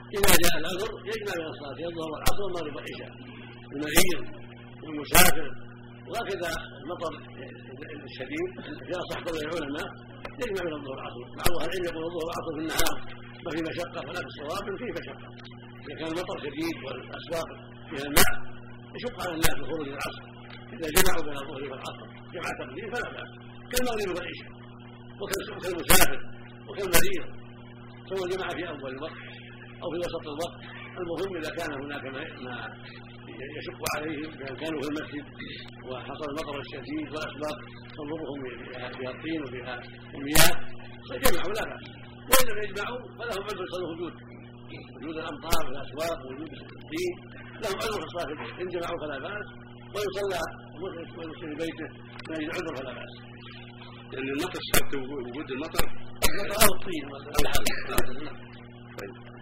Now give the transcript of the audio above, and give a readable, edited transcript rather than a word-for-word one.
إذا جاء العذر يجمع بين الصلاتين الظهر والعصر والمغرب والعشاء، المريض والمسافر، وهكذا المطر الشديد في أصح قول العلماء يجمع بين الظهر والعصر. بعض أهل العلم يقول الظهر والعصر في النهار ما في مشقة، فلا في الصواب فيه مشقة. إذا كان المطر شديد والأسواق فيها الماء يشق على الناس الخروج العصر، إذا جمعوا بين الظهر والعصر جمع تقديم فلا بأس، كالمغرب والعشاء وكالمسافر وكالمريض، سواء جمع في أول الوقت أو في وسط الوقت. المهم إذا كان هناك ما يشق عليهم بأن كانوا في المسجد وحصل المطر الشديد والأسباب تضرهم فيها الطين وفيها المياه فجمعوا لا بأس. وإن لم يجمعوا فلهم عذر صدر وجود الأمطار والأسواق ووجود الطين، لهم عذر في الصلاة في البيت، إن جمعوا فلا بأس، ويصلى المسلم في بيته من أجل عذر فلا بأس. لأن المطر شرط وجود المطر أو الطين